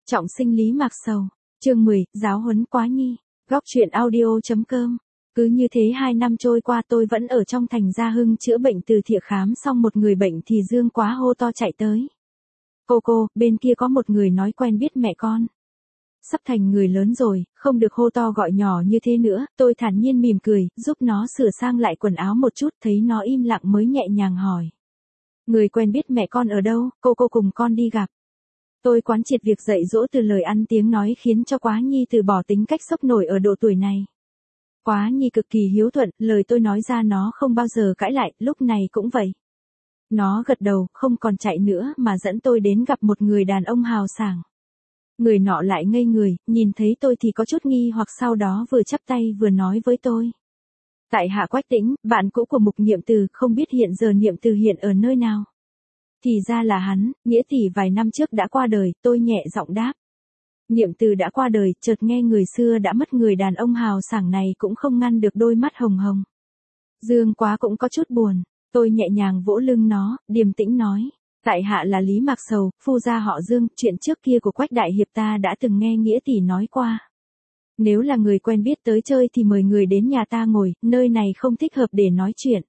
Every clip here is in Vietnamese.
Trọng sinh Lý Mạc Sầu. Chương 10, giáo huấn Quá Nhi. Góc truyện audio.com. Cứ như thế 2 năm trôi qua tôi vẫn ở trong thành Gia Hưng chữa bệnh. Từ Thiệu khám xong một người bệnh thì Dương Quá hô to chạy tới. Cô, bên kia có một người nói quen biết mẹ con. Sắp thành người lớn rồi, không được hô to gọi nhỏ như thế nữa. Tôi thản nhiên mỉm cười, giúp nó sửa sang lại quần áo một chút, thấy nó im lặng mới nhẹ nhàng hỏi. Người quen biết mẹ con ở đâu, cô cùng con đi gặp. Tôi quán triệt việc dạy dỗ từ lời ăn tiếng nói khiến cho Quá Nhi từ bỏ tính cách sốc nổi ở độ tuổi này. Quá Nhi cực kỳ hiếu thuận, lời tôi nói ra nó không bao giờ cãi lại, lúc này cũng vậy. Nó gật đầu, không còn chạy nữa mà dẫn tôi đến gặp một người đàn ông hào sảng. Người nọ lại ngây người, nhìn thấy tôi thì có chút nghi hoặc sau đó vừa chắp tay vừa nói với tôi. Tại hạ Quách Tĩnh, bạn cũ của Mục Niệm Từ, không biết hiện giờ Niệm Từ hiện ở nơi nào. Thì ra là hắn, nghĩa tỷ vài năm trước đã qua đời, tôi nhẹ giọng đáp. Niệm Từ đã qua đời, chợt nghe người xưa đã mất người đàn ông hào sảng này cũng không ngăn được đôi mắt hồng hồng. Dương Quá cũng có chút buồn, tôi nhẹ nhàng vỗ lưng nó, điềm tĩnh nói. Tại hạ là Lý Mạc Sầu, phu gia họ Dương, chuyện trước kia của Quách đại hiệp ta đã từng nghe nghĩa tỷ nói qua. Nếu là người quen biết tới chơi thì mời người đến nhà ta ngồi, nơi này không thích hợp để nói chuyện.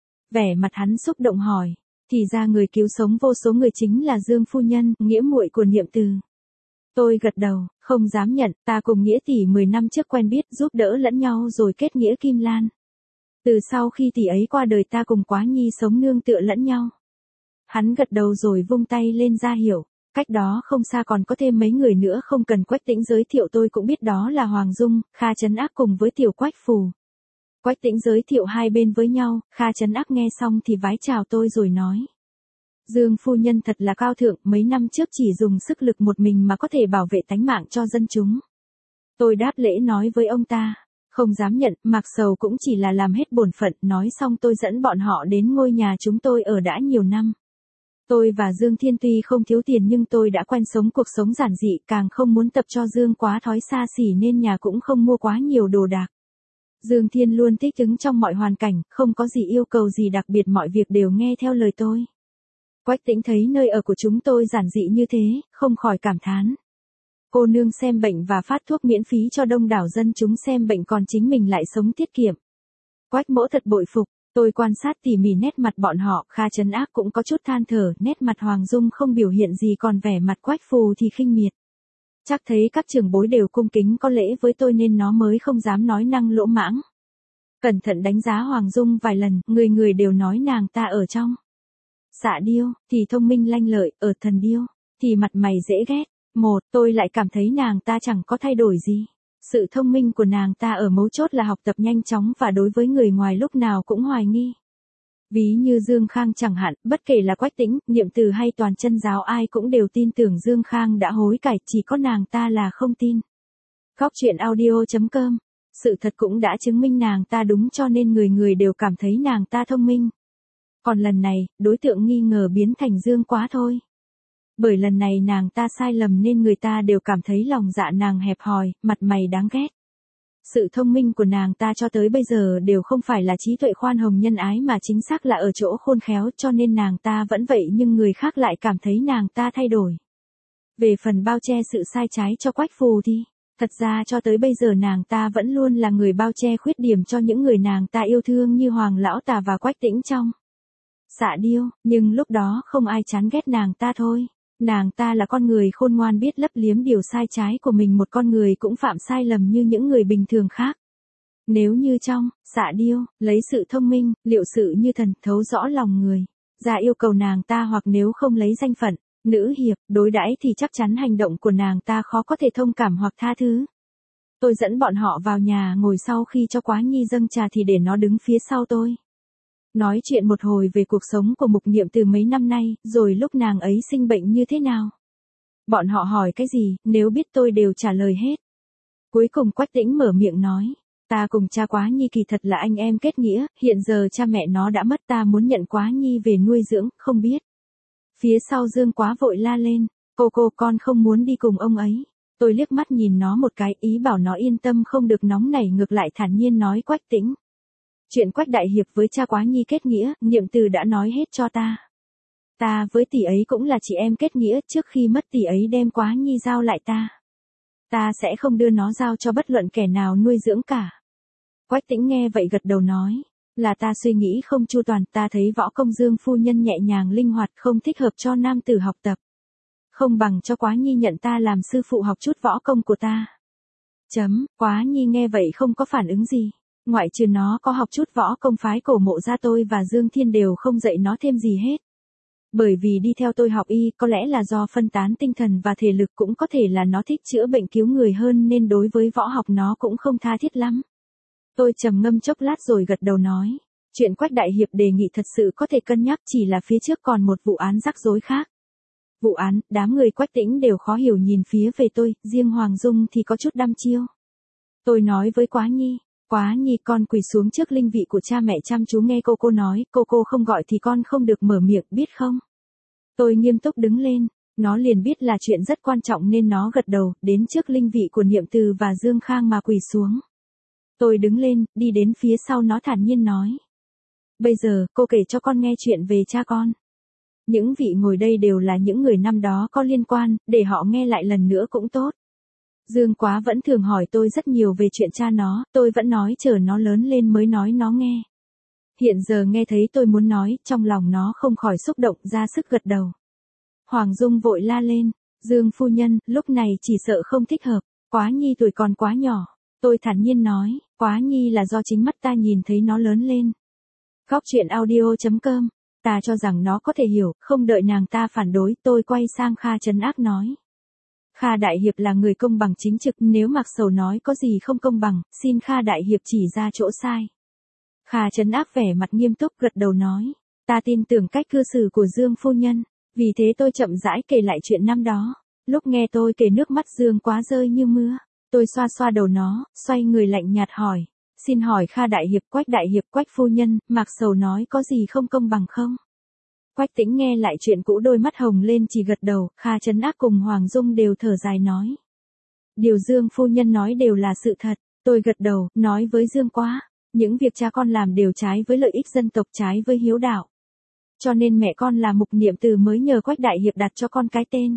Vẻ mặt hắn xúc động hỏi, thì ra người cứu sống vô số người chính là Dương phu nhân, nghĩa muội của Niệm Từ. Tôi gật đầu, không dám nhận, ta cùng nghĩa tỷ 10 năm trước quen biết giúp đỡ lẫn nhau rồi kết nghĩa kim lan. Từ sau khi tỷ ấy qua đời ta cùng Quá Nhi sống nương tựa lẫn nhau. Hắn gật đầu rồi vung tay lên ra hiệu, cách đó không xa còn có thêm mấy người nữa không cần Quách Tĩnh giới thiệu tôi cũng biết đó là Hoàng Dung, Kha Trấn Ác cùng với Tiểu Quách Phù. Quách Tĩnh giới thiệu hai bên với nhau, Kha Trấn Ác nghe xong thì vái chào tôi rồi nói. Dương phu nhân thật là cao thượng, mấy năm trước chỉ dùng sức lực một mình mà có thể bảo vệ tánh mạng cho dân chúng. Tôi đáp lễ nói với ông ta, không dám nhận, Mạc Sầu cũng chỉ là làm hết bổn phận, nói xong tôi dẫn bọn họ đến ngôi nhà chúng tôi ở đã nhiều năm. Tôi và Dương Thiên tuy không thiếu tiền nhưng tôi đã quen sống cuộc sống giản dị, càng không muốn tập cho Dương quá thói xa xỉ nên nhà cũng không mua quá nhiều đồ đạc. Dương Thiên luôn thích ứng trong mọi hoàn cảnh, không có gì yêu cầu gì đặc biệt, mọi việc đều nghe theo lời tôi. Quách Tĩnh thấy nơi ở của chúng tôi giản dị như thế, không khỏi cảm thán. Cô nương xem bệnh và phát thuốc miễn phí cho đông đảo dân chúng xem bệnh còn chính mình lại sống tiết kiệm. Quách mỗ thật bội phục. Tôi quan sát tỉ mỉ nét mặt bọn họ, Kha Trấn Ác cũng có chút than thở, nét mặt Hoàng Dung không biểu hiện gì còn vẻ mặt Quách Phù thì khinh miệt. Chắc thấy các trưởng bối đều cung kính có lễ với tôi nên nó mới không dám nói năng lỗ mãng. Cẩn thận đánh giá Hoàng Dung vài lần, người đều nói nàng ta ở trong Xạ Điêu, thì thông minh lanh lợi, ở Thần Điêu, thì mặt mày dễ ghét. Tôi lại cảm thấy nàng ta chẳng có thay đổi gì. Sự thông minh của nàng ta ở mấu chốt là học tập nhanh chóng và đối với người ngoài lúc nào cũng hoài nghi. Ví như Dương Khang chẳng hạn, bất kể là Quách Tĩnh, Niệm Từ hay toàn chân giáo ai cũng đều tin tưởng Dương Khang đã hối cải, chỉ có nàng ta là không tin. Góc truyện audio.com. Sự thật cũng đã chứng minh nàng ta đúng cho nên người đều cảm thấy nàng ta thông minh. Còn lần này, đối tượng nghi ngờ biến thành Dương Quá thôi. Bởi lần này nàng ta sai lầm nên người ta đều cảm thấy lòng dạ nàng hẹp hòi, mặt mày đáng ghét. Sự thông minh của nàng ta cho tới bây giờ đều không phải là trí tuệ khoan hồng nhân ái mà chính xác là ở chỗ khôn khéo, cho nên nàng ta vẫn vậy nhưng người khác lại cảm thấy nàng ta thay đổi. Về phần bao che sự sai trái cho Quách Phù thì, thật ra cho tới bây giờ nàng ta vẫn luôn là người bao che khuyết điểm cho những người nàng ta yêu thương như Hoàng Lão Tà và Quách Tĩnh trong Xạ Điêu, nhưng lúc đó không ai chán ghét nàng ta thôi. Nàng ta là con người khôn ngoan biết lấp liếm điều sai trái của mình, một con người cũng phạm sai lầm như những người bình thường khác. Nếu như trong Xạ Điêu, lấy sự thông minh, liệu sự như thần, thấu rõ lòng người, ra yêu cầu nàng ta hoặc nếu không lấy danh phận, nữ hiệp, đối đãi thì chắc chắn hành động của nàng ta khó có thể thông cảm hoặc tha thứ. Tôi dẫn bọn họ vào nhà ngồi sau khi cho Quá Nhi dâng trà thì để nó đứng phía sau tôi. Nói chuyện một hồi về cuộc sống của Mục Niệm Từ mấy năm nay, rồi lúc nàng ấy sinh bệnh như thế nào. Bọn họ hỏi cái gì, nếu biết tôi đều trả lời hết. Cuối cùng Quách Tĩnh mở miệng nói, ta cùng cha Quá Nhi kỳ thật là anh em kết nghĩa, hiện giờ cha mẹ nó đã mất, ta muốn nhận Quá Nhi về nuôi dưỡng, không biết. Phía sau Dương Quá vội la lên, cô con không muốn đi cùng ông ấy. Tôi liếc mắt nhìn nó một cái, ý bảo nó yên tâm không được nóng nảy, ngược lại thản nhiên nói Quách Tĩnh. Chuyện Quách đại hiệp với cha Quá Nhi kết nghĩa, Niệm Từ đã nói hết cho ta. Ta với tỷ ấy cũng là chị em kết nghĩa, trước khi mất tỷ ấy đem Quá Nhi giao lại ta. Ta sẽ không đưa nó giao cho bất luận kẻ nào nuôi dưỡng cả. Quách Tĩnh nghe vậy gật đầu nói, là ta suy nghĩ không chu toàn, ta thấy võ công Dương phu nhân nhẹ nhàng linh hoạt không thích hợp cho nam tử học tập. Không bằng cho Quá Nhi nhận ta làm sư phụ học chút võ công của ta. Quá Nhi nghe vậy không có phản ứng gì. Ngoại trừ nó có học chút võ công phái cổ mộ ra, tôi và Dương Thiên đều không dạy nó thêm gì hết. Bởi vì đi theo tôi học y, có lẽ là do phân tán tinh thần và thể lực, cũng có thể là nó thích chữa bệnh cứu người hơn nên đối với võ học nó cũng không tha thiết lắm. Tôi trầm ngâm chốc lát rồi gật đầu nói, chuyện Quách đại hiệp đề nghị thật sự có thể cân nhắc, chỉ là phía trước còn một vụ án rắc rối khác. Vụ án, đám người Quách Tĩnh đều khó hiểu nhìn phía về tôi, riêng Hoàng Dung thì có chút đăm chiêu. Tôi nói với Quá Nhi con quỳ xuống trước linh vị của cha mẹ chăm chú nghe cô nói, cô không gọi thì con không được mở miệng, biết không? Tôi nghiêm túc đứng lên, nó liền biết là chuyện rất quan trọng nên nó gật đầu, đến trước linh vị của Niệm Từ và Dương Khang mà quỳ xuống. Tôi đứng lên, đi đến phía sau nó thản nhiên nói. Bây giờ, cô kể cho con nghe chuyện về cha con. Những vị ngồi đây đều là những người năm đó có liên quan, để họ nghe lại lần nữa cũng tốt. Dương Quá vẫn thường hỏi tôi rất nhiều về chuyện cha nó, tôi vẫn nói chờ nó lớn lên mới nói nó nghe. Hiện giờ nghe thấy tôi muốn nói, trong lòng nó không khỏi xúc động, ra sức gật đầu. Hoàng Dung vội la lên, Dương phu nhân, lúc này chỉ sợ không thích hợp, Quá Nhi tuổi còn quá nhỏ. Tôi thản nhiên nói, Quá Nhi là do chính mắt ta nhìn thấy nó lớn lên. Góc truyện audio.com, ta cho rằng nó có thể hiểu, không đợi nàng ta phản đối, tôi quay sang Kha trấn ác nói. Kha đại hiệp là người công bằng chính trực, nếu Mạc Sầu nói có gì không công bằng, xin Kha đại hiệp chỉ ra chỗ sai. Kha trấn ác vẻ mặt nghiêm túc gật đầu nói, ta tin tưởng cách cư xử của Dương phu nhân, vì thế tôi chậm rãi kể lại chuyện năm đó. Lúc nghe tôi kể nước mắt Dương Quá rơi như mưa. Tôi xoa xoa đầu nó, xoay người lạnh nhạt hỏi, xin hỏi Kha đại hiệp, Quách phu nhân, Mạc Sầu nói có gì không công bằng không? Quách Tĩnh nghe lại chuyện cũ đôi mắt hồng lên chỉ gật đầu, Kha trấn ác cùng Hoàng Dung đều thở dài nói. Điều Dương phu nhân nói đều là sự thật, tôi gật đầu, nói với Dương Quá, những việc cha con làm đều trái với lợi ích dân tộc, trái với hiếu đạo. Cho nên mẹ con là Mục Niệm Từ mới nhờ Quách đại hiệp đặt cho con cái tên.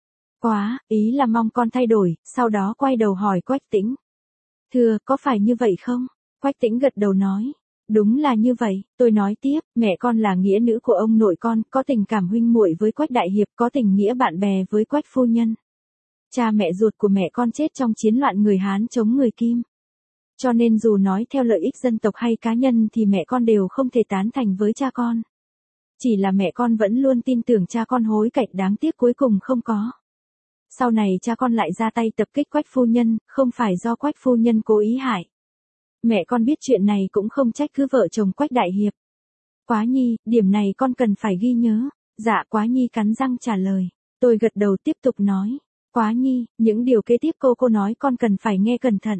Quá, ý là mong con thay đổi, sau đó quay đầu hỏi Quách Tĩnh. Thưa, có phải như vậy không? Quách Tĩnh gật đầu nói. Đúng là như vậy, tôi nói tiếp, mẹ con là nghĩa nữ của ông nội con, có tình cảm huynh muội với Quách đại hiệp, có tình nghĩa bạn bè với Quách phu nhân. Cha mẹ ruột của mẹ con chết trong chiến loạn người Hán chống người Kim. Cho nên dù nói theo lợi ích dân tộc hay cá nhân thì mẹ con đều không thể tán thành với cha con. Chỉ là mẹ con vẫn luôn tin tưởng cha con hối cải, đáng tiếc cuối cùng không có. Sau này cha con lại ra tay tập kích Quách phu nhân, không phải do Quách phu nhân cố ý hại. Mẹ con biết chuyện này cũng không trách cứ vợ chồng Quách đại hiệp. Quá Nhi, điểm này con cần phải ghi nhớ. Dạ, Quá Nhi cắn răng trả lời. Tôi gật đầu tiếp tục nói. Quá Nhi, những điều kế tiếp cô nói con cần phải nghe cẩn thận.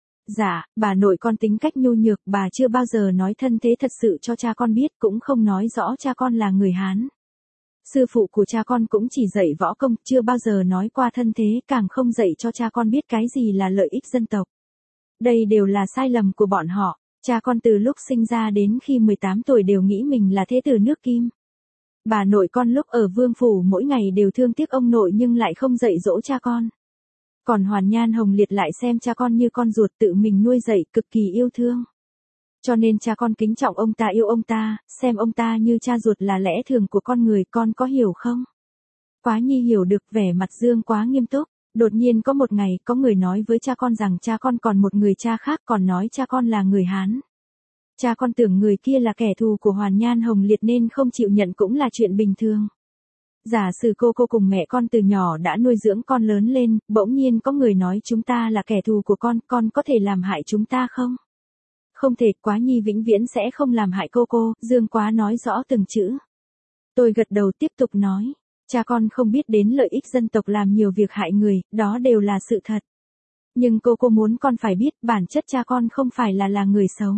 Dạ, bà nội con tính cách nhu nhược, bà chưa bao giờ nói thân thế thật sự cho cha con biết, cũng không nói rõ cha con là người Hán. Sư phụ của cha con cũng chỉ dạy võ công, chưa bao giờ nói qua thân thế, càng không dạy cho cha con biết cái gì là lợi ích dân tộc. Đây đều là sai lầm của bọn họ, cha con từ lúc sinh ra đến khi 18 tuổi đều nghĩ mình là thế tử nước Kim. Bà nội con lúc ở Vương Phủ mỗi ngày đều thương tiếc ông nội nhưng lại không dạy dỗ cha con. Còn Hoàn Nhan Hồng Liệt lại xem cha con như con ruột, tự mình nuôi dạy, cực kỳ yêu thương. Cho nên cha con kính trọng ông ta, yêu ông ta, xem ông ta như cha ruột là lẽ thường của con người, con có hiểu không? Quá Nhi hiểu được, vẻ mặt Dương Quá nghiêm túc. Đột nhiên có một ngày, có người nói với cha con rằng cha con còn một người cha khác, còn nói cha con là người Hán. Cha con tưởng người kia là kẻ thù của Hoàn Nhan Hồng Liệt nên không chịu nhận cũng là chuyện bình thường. Giả sử cô cùng mẹ con từ nhỏ đã nuôi dưỡng con lớn lên, bỗng nhiên có người nói chúng ta là kẻ thù của con có thể làm hại chúng ta không? Không thể, Quá Nhi vĩnh viễn sẽ không làm hại cô, Dương Quá nói rõ từng chữ. Tôi gật đầu tiếp tục nói. Cha con không biết đến lợi ích dân tộc làm nhiều việc hại người, đó đều là sự thật. Nhưng cô muốn con phải biết bản chất cha con không phải là người xấu.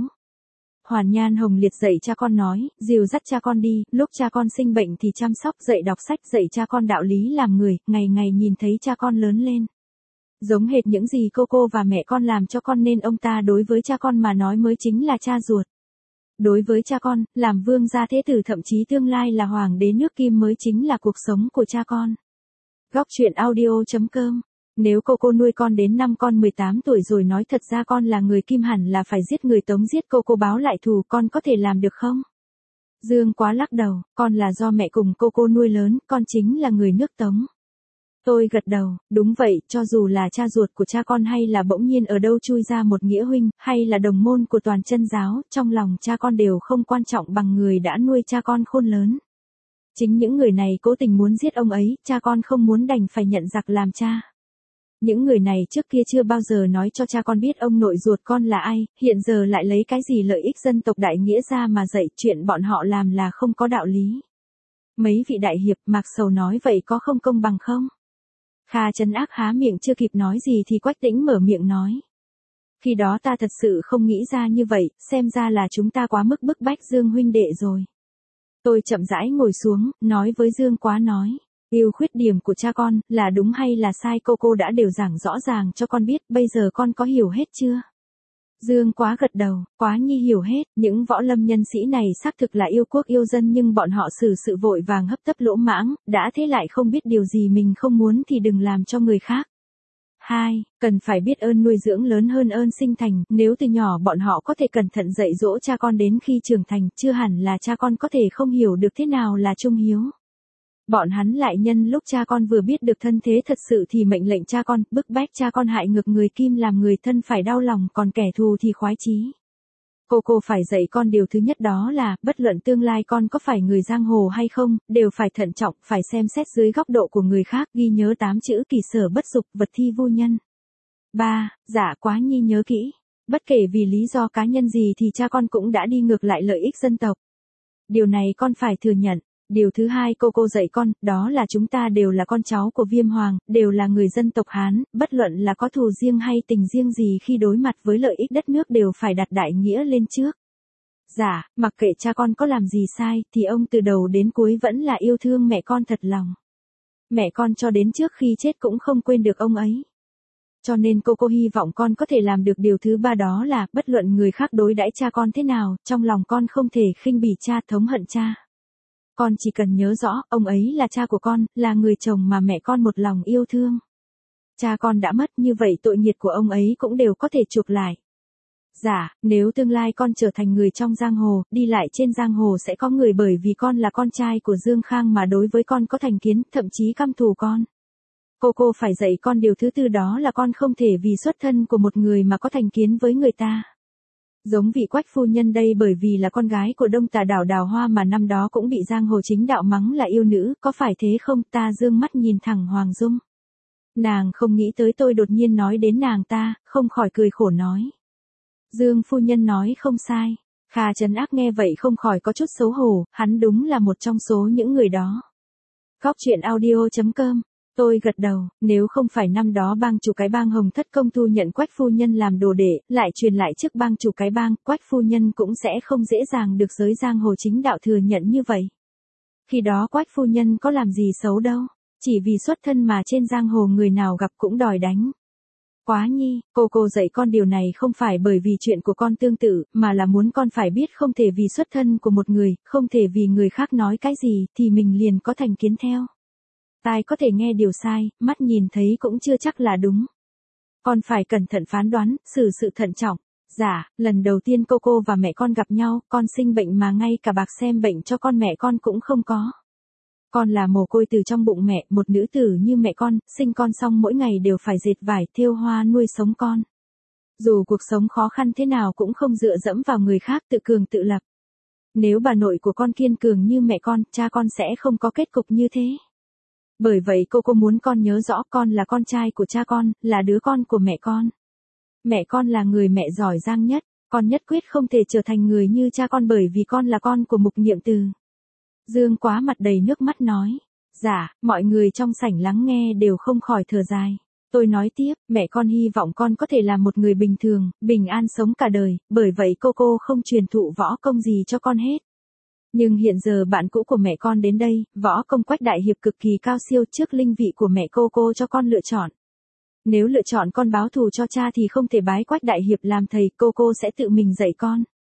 Hoàn Nhan Hồng Liệt dạy cha con nói, dìu dắt cha con đi, lúc cha con sinh bệnh thì chăm sóc, dạy đọc sách, dạy cha con đạo lý làm người, ngày ngày nhìn thấy cha con lớn lên. Giống hệt những gì cô và mẹ con làm cho con nên ông ta đối với cha con mà nói mới chính là cha ruột. Đối với cha con, làm vương gia thế tử thậm chí tương lai là hoàng đế nước Kim mới chính là cuộc sống của cha con. Góc truyện audio.com. Nếu cô nuôi con đến năm con 18 tuổi rồi nói thật ra con là người Kim hẳn là phải giết người Tống giết cô báo lại thù, con có thể làm được không? Dương Quá lắc đầu, con là do mẹ cùng cô nuôi lớn, con chính là người nước Tống. Tôi gật đầu, đúng vậy, cho dù là cha ruột của cha con hay là bỗng nhiên ở đâu chui ra một nghĩa huynh, hay là đồng môn của toàn chân giáo, trong lòng cha con đều không quan trọng bằng người đã nuôi cha con khôn lớn. Chính những người này cố tình muốn giết ông ấy, cha con không muốn đành phải nhận giặc làm cha. Những người này trước kia chưa bao giờ nói cho cha con biết ông nội ruột con là ai, hiện giờ lại lấy cái gì lợi ích dân tộc đại nghĩa ra mà dạy, chuyện bọn họ làm là không có đạo lý. Mấy vị đại hiệp, Mạc Sầu nói vậy có không công bằng không? Kha Trấn Ác há miệng chưa kịp nói gì thì Quách Tĩnh mở miệng nói. Khi đó ta thật sự không nghĩ ra như vậy, xem ra là chúng ta quá mức bức bách Dương huynh đệ rồi. Tôi chậm rãi ngồi xuống, nói với Dương Quá nói. Yêu khuyết điểm của cha con, là đúng hay là sai cô đã đều giảng rõ ràng cho con biết, bây giờ con có hiểu hết chưa? Dương Quá gật đầu, Quá nhi hiểu hết, những võ lâm nhân sĩ này xác thực là yêu quốc yêu dân nhưng bọn họ xử sự vội vàng hấp tấp lỗ mãng, đã thế lại không biết điều gì mình không muốn thì đừng làm cho người khác. 2. Cần phải biết ơn nuôi dưỡng lớn hơn ơn sinh thành, nếu từ nhỏ bọn họ có thể cẩn thận dạy dỗ cha con đến khi trưởng thành, chưa hẳn là cha con có thể không hiểu được thế nào là trung hiếu. Bọn hắn lại nhân lúc cha con vừa biết được thân thế thật sự thì mệnh lệnh cha con, bức bách cha con hại ngược người Kim làm người thân phải đau lòng, còn kẻ thù thì khoái chí. Cô phải dạy con điều thứ nhất đó là, bất luận tương lai con có phải người giang hồ hay không, đều phải thận trọng, phải xem xét dưới góc độ của người khác, ghi nhớ 8 chữ kỳ sở bất dục, vật thi vô nhân. 3. Dạ Quá nhi nhớ kỹ. Bất kể vì lý do cá nhân gì thì cha con cũng đã đi ngược lại lợi ích dân tộc. Điều này con phải thừa nhận. Điều thứ hai cô dạy con, đó là chúng ta đều là con cháu của Viêm Hoàng, đều là người dân tộc Hán, bất luận là có thù riêng hay tình riêng gì khi đối mặt với lợi ích đất nước đều phải đặt đại nghĩa lên trước. Dạ, mặc kệ cha con có làm gì sai, thì ông từ đầu đến cuối vẫn là yêu thương mẹ con thật lòng. Mẹ con cho đến trước khi chết cũng không quên được ông ấy. Cho nên cô hy vọng con có thể làm được điều thứ ba đó là, bất luận người khác đối đãi cha con thế nào, trong lòng con không thể khinh bỉ cha, thống hận cha. Con chỉ cần nhớ rõ, ông ấy là cha của con, là người chồng mà mẹ con một lòng yêu thương. Cha con đã mất, như vậy tội nghiệp của ông ấy cũng đều có thể chuộc lại. Dạ, nếu tương lai con trở thành người trong giang hồ, đi lại trên giang hồ sẽ có người bởi vì con là con trai của Dương Khang mà đối với con có thành kiến, thậm chí căm thù con. Cô phải dạy con điều thứ tư đó là con không thể vì xuất thân của một người mà có thành kiến với người ta. Giống vị Quách phu nhân đây bởi vì là con gái của Đông Tà Đảo Đào Hoa mà năm đó cũng bị giang hồ chính đạo mắng là yêu nữ, có phải thế không? Ta dương mắt nhìn thẳng Hoàng Dung. Nàng không nghĩ tới tôi đột nhiên nói đến nàng ta, không khỏi cười khổ nói. Dương phu nhân nói không sai. Kha Trấn Ác nghe vậy không khỏi có chút xấu hổ, hắn đúng là một trong số những người đó. Góc truyện audio.com. Tôi gật đầu, nếu không phải năm đó bang chủ cái bang Hồng Thất Công thu nhận Quách phu nhân làm đồ đệ, lại truyền lại chức bang chủ cái bang, Quách phu nhân cũng sẽ không dễ dàng được giới giang hồ chính đạo thừa nhận như vậy. Khi đó Quách phu nhân có làm gì xấu đâu, chỉ vì xuất thân mà trên giang hồ người nào gặp cũng đòi đánh. Quá nhi, cô dạy con điều này không phải bởi vì chuyện của con tương tự, mà là muốn con phải biết không thể vì xuất thân của một người, không thể vì người khác nói cái gì, thì mình liền có thành kiến theo. Tai có thể nghe điều sai, mắt nhìn thấy cũng chưa chắc là đúng. Con phải cẩn thận phán đoán, xử sự thận trọng. Dạ, lần đầu tiên cô và mẹ con gặp nhau, con sinh bệnh mà ngay cả bạc xem bệnh cho con mẹ con cũng không có. Con là mồ côi từ trong bụng mẹ, một nữ tử như mẹ con, sinh con xong mỗi ngày đều phải dệt vải, thêu hoa nuôi sống con. Dù cuộc sống khó khăn thế nào cũng không dựa dẫm vào người khác, tự cường tự lập. Nếu bà nội của con kiên cường như mẹ con, cha con sẽ không có kết cục như thế. Bởi vậy cô muốn con nhớ rõ con là con trai của cha con, là đứa con của mẹ con. Mẹ con là người mẹ giỏi giang nhất, con nhất quyết không thể trở thành người như cha con bởi vì con là con của Mục Nhiệm Từ. Dương Quá mặt đầy nước mắt nói. Dạ, mọi người trong sảnh lắng nghe đều không khỏi thở dài. Tôi nói tiếp, mẹ con hy vọng con có thể là một người bình thường, bình an sống cả đời, bởi vậy cô không truyền thụ võ công gì cho con hết. Nhưng hiện giờ bạn cũ của mẹ con đến đây, võ công Quách đại hiệp cực kỳ cao siêu, trước linh vị của mẹ cô cho con lựa chọn. Nếu lựa chọn con báo thù cho cha thì không thể bái Quách đại hiệp làm thầy, cô sẽ tự mình dạy con.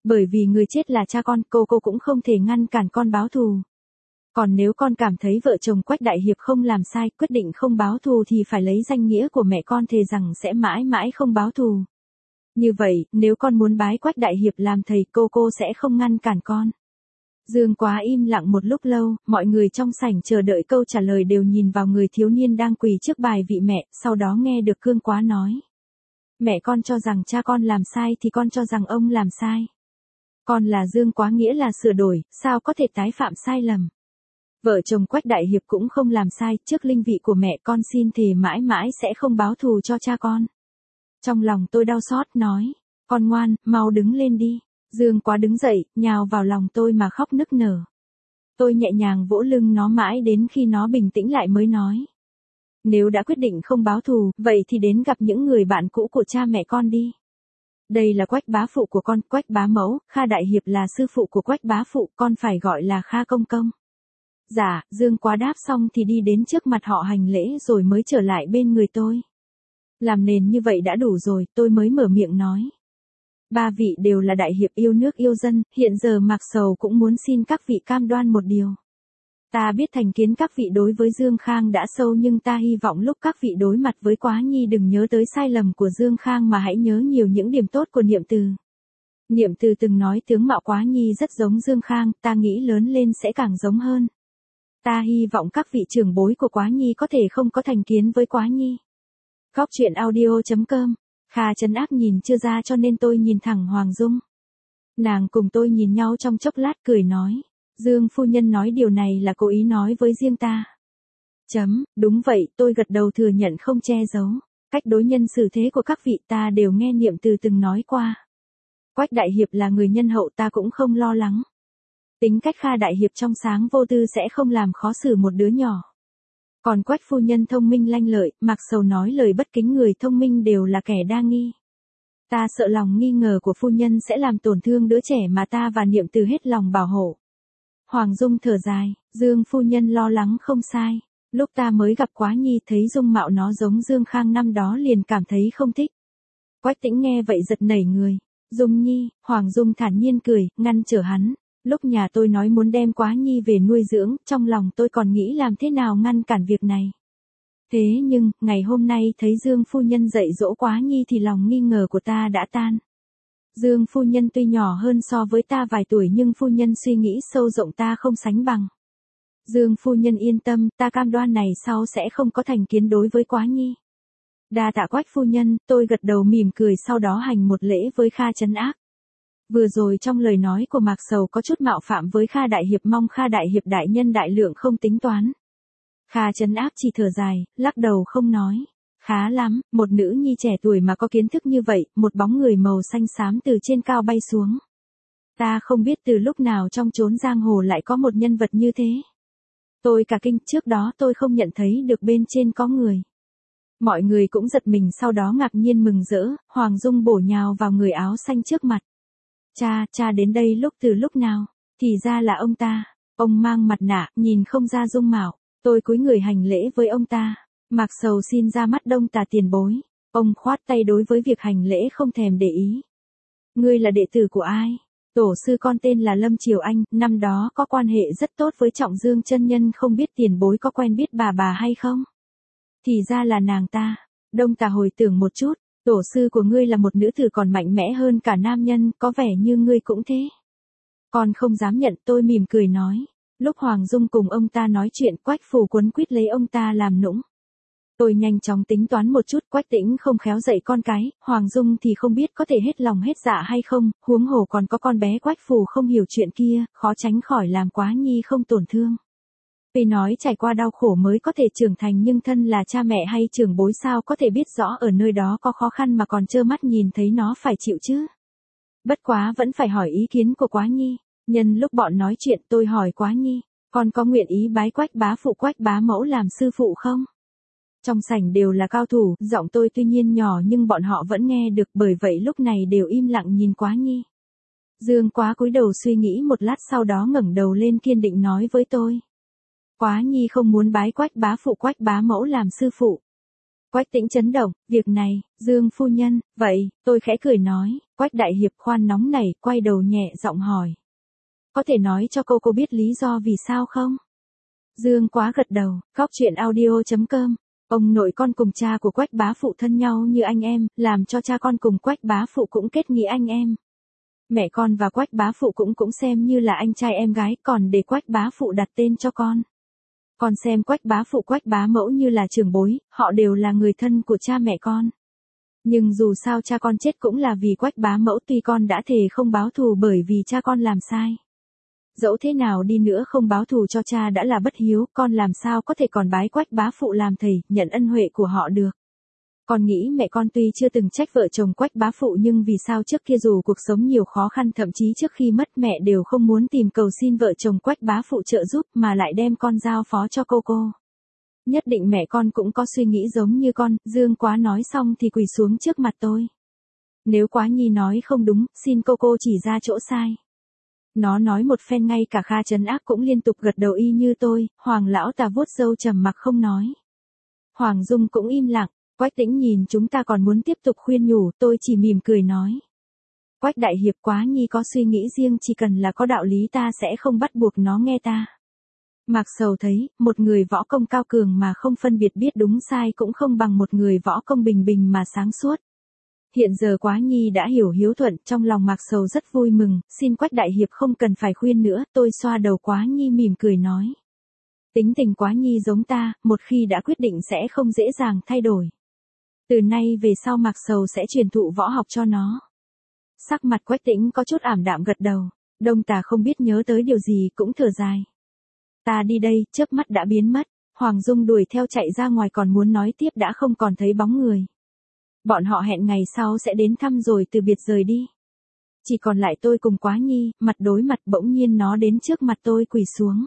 Bởi vì người chết là cha con, cô cũng không thể ngăn cản con báo thù. Còn nếu con cảm thấy vợ chồng Quách Đại Hiệp không làm sai, quyết định không báo thù thì phải lấy danh nghĩa của mẹ con thề rằng sẽ mãi mãi không báo thù. Như vậy, nếu con muốn bái Quách Đại Hiệp làm thầy, cô sẽ không ngăn cản con. Dương Quá im lặng một lúc lâu, mọi người trong sảnh chờ đợi câu trả lời đều nhìn vào người thiếu niên đang quỳ trước bài vị mẹ, sau đó nghe được Cương Quá nói. Mẹ con cho rằng cha con làm sai thì con cho rằng ông làm sai. Con là Dương Quá nghĩa là sửa đổi, sao có thể tái phạm sai lầm. Vợ chồng Quách Đại Hiệp cũng không làm sai, trước linh vị của mẹ con xin thề mãi mãi sẽ không báo thù cho cha con. Trong lòng tôi đau xót nói, con ngoan, mau đứng lên đi. Dương Quá đứng dậy, nhào vào lòng tôi mà khóc nức nở. Tôi nhẹ nhàng vỗ lưng nó mãi đến khi nó bình tĩnh lại mới nói. Nếu đã quyết định không báo thù, vậy thì đến gặp những người bạn cũ của cha mẹ con đi. Đây là Quách bá phụ của con, Quách bá mẫu, Kha Đại Hiệp là sư phụ của Quách bá phụ, con phải gọi là Kha công công. Dạ, Dương Quá đáp xong thì đi đến trước mặt họ hành lễ rồi mới trở lại bên người tôi. Làm nền như vậy đã đủ rồi, tôi mới mở miệng nói. Ba vị đều là đại hiệp yêu nước yêu dân, hiện giờ Mạc Sầu cũng muốn xin các vị cam đoan một điều. Ta biết thành kiến các vị đối với Dương Khang đã sâu, nhưng ta hy vọng lúc các vị đối mặt với Quá Nhi đừng nhớ tới sai lầm của Dương Khang mà hãy nhớ nhiều những điểm tốt của Niệm Từ. Niệm Từ từng nói tướng mạo Quá Nhi rất giống Dương Khang, ta nghĩ lớn lên sẽ càng giống hơn. Ta hy vọng các vị trưởng bối của Quá Nhi có thể không có thành kiến với Quá Nhi. Góc truyện audio.com. Kha Trấn Ác nhìn chưa ra cho nên tôi nhìn thẳng Hoàng Dung. Nàng cùng tôi nhìn nhau trong chốc lát cười nói. Dương phu nhân nói điều này là cố ý nói với riêng ta. Đúng vậy, tôi gật đầu thừa nhận không che giấu. Cách đối nhân xử thế của các vị ta đều nghe Niệm Từ từng nói qua. Quách Đại Hiệp là người nhân hậu, ta cũng không lo lắng. Tính cách Kha Đại Hiệp trong sáng vô tư sẽ không làm khó xử một đứa nhỏ. Còn Quách phu nhân thông minh lanh lợi, Mạc Sầu nói lời bất kính người thông minh đều là kẻ đa nghi. Ta sợ lòng nghi ngờ của phu nhân sẽ làm tổn thương đứa trẻ mà ta và Niệm Từ hết lòng bảo hộ. Hoàng Dung thở dài, Dương phu nhân lo lắng không sai. Lúc ta mới gặp Quá Nhi thấy dung mạo nó giống Dương Khang năm đó liền cảm thấy không thích. Quách Tĩnh nghe vậy giật nảy người. Dung Nhi, Hoàng Dung thản nhiên cười, ngăn trở hắn. Lúc nhà tôi nói muốn đem Quá Nhi về nuôi dưỡng, trong lòng tôi còn nghĩ làm thế nào ngăn cản việc này. Thế nhưng, ngày hôm nay thấy Dương phu nhân dạy dỗ Quá Nhi thì lòng nghi ngờ của ta đã tan. Dương phu nhân tuy nhỏ hơn so với ta vài tuổi nhưng phu nhân suy nghĩ sâu rộng ta không sánh bằng. Dương phu nhân yên tâm, ta cam đoan này sau sẽ không có thành kiến đối với Quá Nhi. Đa tạ Quách phu nhân, tôi gật đầu mỉm cười sau đó hành một lễ với Kha Trấn Ác. Vừa rồi trong lời nói của Mạc Sầu có chút mạo phạm với Kha Đại Hiệp, mong Kha Đại Hiệp đại nhân đại lượng không tính toán. Kha Trấn Ác chỉ thở dài, lắc đầu không nói. Khá lắm, một nữ nhi trẻ tuổi mà có kiến thức như vậy, một bóng người màu xanh xám từ trên cao bay xuống. Ta không biết từ lúc nào trong chốn giang hồ lại có một nhân vật như thế. Tôi cả kinh, trước đó tôi không nhận thấy được bên trên có người. Mọi người cũng giật mình sau đó ngạc nhiên mừng rỡ, Hoàng Dung bổ nhào vào người áo xanh trước mặt. Cha đến đây từ lúc nào? Thì ra là ông ta. Ông mang mặt nạ, nhìn không ra dung mạo. Tôi cúi người hành lễ với ông ta. Mạc Sầu xin ra mắt Đông Tà tiền bối. Ông khoát tay đối với việc hành lễ không thèm để ý. Ngươi là đệ tử của ai? Tổ sư con tên là Lâm Triều Anh, năm đó có quan hệ rất tốt với Trọng Dương chân nhân, không biết tiền bối có quen biết bà hay không? Thì ra là nàng ta. Đông Tà hồi tưởng một chút. Tổ sư của ngươi là một nữ tử còn mạnh mẽ hơn cả nam nhân, có vẻ như ngươi cũng thế. Con không dám nhận, tôi mỉm cười nói. Lúc Hoàng Dung cùng ông ta nói chuyện, Quách Phù quấn quýt lấy ông ta làm nũng. Tôi nhanh chóng tính toán một chút, Quách Tĩnh không khéo dạy con cái, Hoàng Dung thì không biết có thể hết lòng hết dạ hay không, huống hồ còn có con bé Quách Phù không hiểu chuyện kia, khó tránh khỏi làm Quá Nhi không tổn thương. Vì nói trải qua đau khổ mới có thể trưởng thành, nhưng thân là cha mẹ hay trưởng bối sao có thể biết rõ ở nơi đó có khó khăn mà còn trơ mắt nhìn thấy nó phải chịu chứ. Bất quá vẫn phải hỏi ý kiến của Quá Nhi. Nhân lúc bọn nói chuyện tôi hỏi Quá Nhi, con có nguyện ý bái Quách bá phụ Quách bá mẫu làm sư phụ không? Trong sảnh đều là cao thủ, giọng tôi tuy nhiên nhỏ nhưng bọn họ vẫn nghe được, bởi vậy lúc này đều im lặng nhìn Quá Nhi. Dương Quá cúi đầu suy nghĩ một lát sau đó ngẩng đầu lên kiên định nói với tôi. Quá Nhi không muốn bái Quách bá phụ Quách bá mẫu làm sư phụ. Quách Tĩnh chấn động, việc này, Dương phu nhân, vậy, tôi khẽ cười nói, Quách đại hiệp khoan nóng nảy, quay đầu nhẹ giọng hỏi. Có thể nói cho cô biết lý do vì sao không? Dương Quá gật đầu, góc chuyện audio.com. Ông nội con cùng cha của Quách bá phụ thân nhau như anh em, làm cho cha con cùng Quách bá phụ cũng kết nghĩa anh em. Mẹ con và Quách bá phụ cũng xem như là anh trai em gái, còn để Quách bá phụ đặt tên cho con. Con xem Quách bá phụ Quách bá mẫu như là trưởng bối, họ đều là người thân của cha mẹ con. Nhưng dù sao cha con chết cũng là vì Quách bá mẫu, tuy con đã thề không báo thù bởi vì cha con làm sai. Dẫu thế nào đi nữa không báo thù cho cha đã là bất hiếu, con làm sao có thể còn bái Quách bá phụ làm thầy, nhận ân huệ của họ được. Con nghĩ mẹ con tuy chưa từng trách vợ chồng Quách bá phụ nhưng vì sao trước kia dù cuộc sống nhiều khó khăn, thậm chí trước khi mất mẹ đều không muốn tìm cầu xin vợ chồng Quách bá phụ trợ giúp mà lại đem con giao phó cho cô. Nhất định mẹ con cũng có suy nghĩ giống như con. Dương Quá nói xong thì quỳ xuống trước mặt tôi. Nếu Quá Nhi nói không đúng, xin cô chỉ ra chỗ sai. Nó nói một phen, ngay cả Kha Trấn Ác cũng liên tục gật đầu y như tôi. Hoàng lão ta vuốt râu trầm mặc không nói. Hoàng Dung cũng im lặng. Quách Tĩnh nhìn chúng ta còn muốn tiếp tục khuyên nhủ, tôi chỉ mỉm cười nói. Quách đại hiệp, Quá Nhi có suy nghĩ riêng, chỉ cần là có đạo lý ta sẽ không bắt buộc nó nghe ta. Mạc Sầu thấy, một người võ công cao cường mà không phân biệt biết đúng sai cũng không bằng một người võ công bình bình mà sáng suốt. Hiện giờ Quá Nhi đã hiểu hiếu thuận, trong lòng Mạc Sầu rất vui mừng, xin Quách đại hiệp không cần phải khuyên nữa. Tôi xoa đầu Quá Nhi mỉm cười nói. Tính tình Quá Nhi giống ta, một khi đã quyết định sẽ không dễ dàng thay đổi. Từ nay về sau Mạc Sầu sẽ truyền thụ võ học cho nó. Sắc mặt Quách Tĩnh có chút ảm đạm gật đầu. Đông Tà không biết nhớ tới điều gì cũng thở dài. Ta đi đây, chớp mắt đã biến mất. Hoàng Dung đuổi theo chạy ra ngoài, còn muốn nói tiếp đã không còn thấy bóng người. Bọn họ hẹn ngày sau sẽ đến thăm rồi từ biệt rời đi. Chỉ còn lại tôi cùng Quá Nhi, mặt đối mặt. Bỗng nhiên nó đến trước mặt tôi quỳ xuống.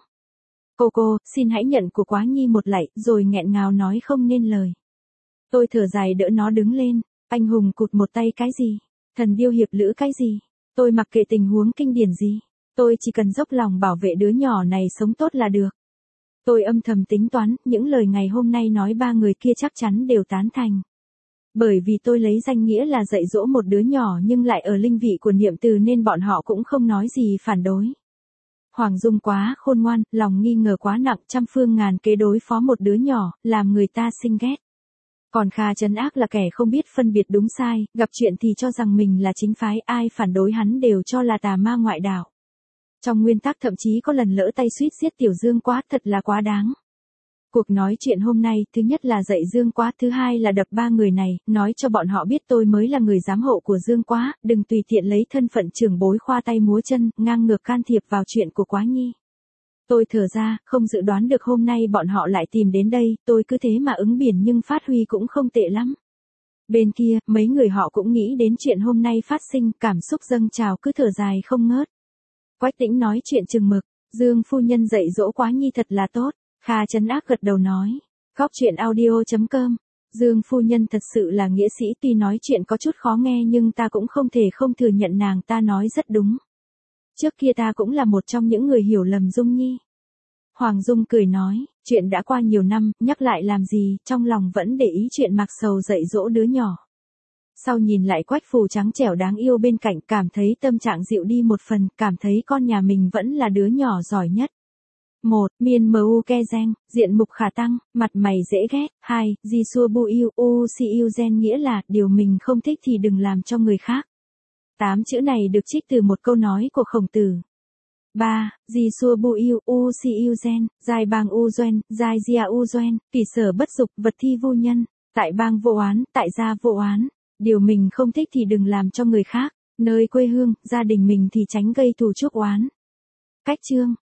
Cô, xin hãy nhận của Quá Nhi một lạy, rồi nghẹn ngào nói không nên lời. Tôi thở dài đỡ nó đứng lên. Anh hùng cụt một tay cái gì? Thần điêu hiệp lữ cái gì? Tôi mặc kệ tình huống kinh điển gì. Tôi chỉ cần dốc lòng bảo vệ đứa nhỏ này sống tốt là được. Tôi âm thầm tính toán, những lời ngày hôm nay nói ba người kia chắc chắn đều tán thành. Bởi vì tôi lấy danh nghĩa là dạy dỗ một đứa nhỏ nhưng lại ở linh vị của niệm từ nên bọn họ cũng không nói gì phản đối. Hoàng Dung quá khôn ngoan, lòng nghi ngờ quá nặng, trăm phương ngàn kế đối phó một đứa nhỏ, làm người ta sinh ghét. Còn Kha Trấn Ác là kẻ không biết phân biệt đúng sai, gặp chuyện thì cho rằng mình là chính phái, ai phản đối hắn đều cho là tà ma ngoại đạo. Trong nguyên tắc thậm chí có lần lỡ tay suýt giết Tiểu Dương Quá, thật là quá đáng. Cuộc nói chuyện hôm nay, thứ nhất là dạy Dương Quá, thứ hai là đập ba người này, nói cho bọn họ biết tôi mới là người giám hộ của Dương Quá, đừng tùy tiện lấy thân phận trưởng bối khoa tay múa chân, ngang ngược can thiệp vào chuyện của Quá Nhi. Tôi thở ra, không dự đoán được hôm nay bọn họ lại tìm đến đây, tôi cứ thế mà ứng biển nhưng phát huy cũng không tệ lắm. Bên kia, mấy người họ cũng nghĩ đến chuyện hôm nay phát sinh, cảm xúc dâng trào cứ thở dài không ngớt. Quách Tĩnh nói chuyện chừng mực, Dương phu nhân dạy dỗ Quá Nhi thật là tốt. Kha Trấn Ác gật đầu nói. Góc chuyện audio.com. Dương phu nhân thật sự là nghĩa sĩ, tuy nói chuyện có chút khó nghe nhưng ta cũng không thể không thừa nhận nàng ta nói rất đúng. Trước kia ta cũng là một trong những người hiểu lầm Dung Nhi. Hoàng Dung cười nói, chuyện đã qua nhiều năm, nhắc lại làm gì, trong lòng vẫn để ý chuyện Mạc Sầu dạy dỗ đứa nhỏ. Sau nhìn lại Quách Phù trắng trẻo đáng yêu bên cạnh, cảm thấy tâm trạng dịu đi một phần, cảm thấy con nhà mình vẫn là đứa nhỏ giỏi nhất. 1. Miên mu ke gen, diện mục khả tăng, mặt mày dễ ghét. 2. Di xua bu yêu, u si yêu gen nghĩa là, điều mình không thích thì đừng làm cho người khác. 8 chữ này được trích từ một câu nói của Khổng Tử. 3. Di xua bu yêu, u si yêu gen, giai bang u doen, giai gia u doen, kỳ sở bất dục, vật thi vô nhân, tại bang vô oán, tại gia vô oán. Điều mình không thích thì đừng làm cho người khác, nơi quê hương, gia đình mình thì tránh gây thù chuốc oán. Cách chương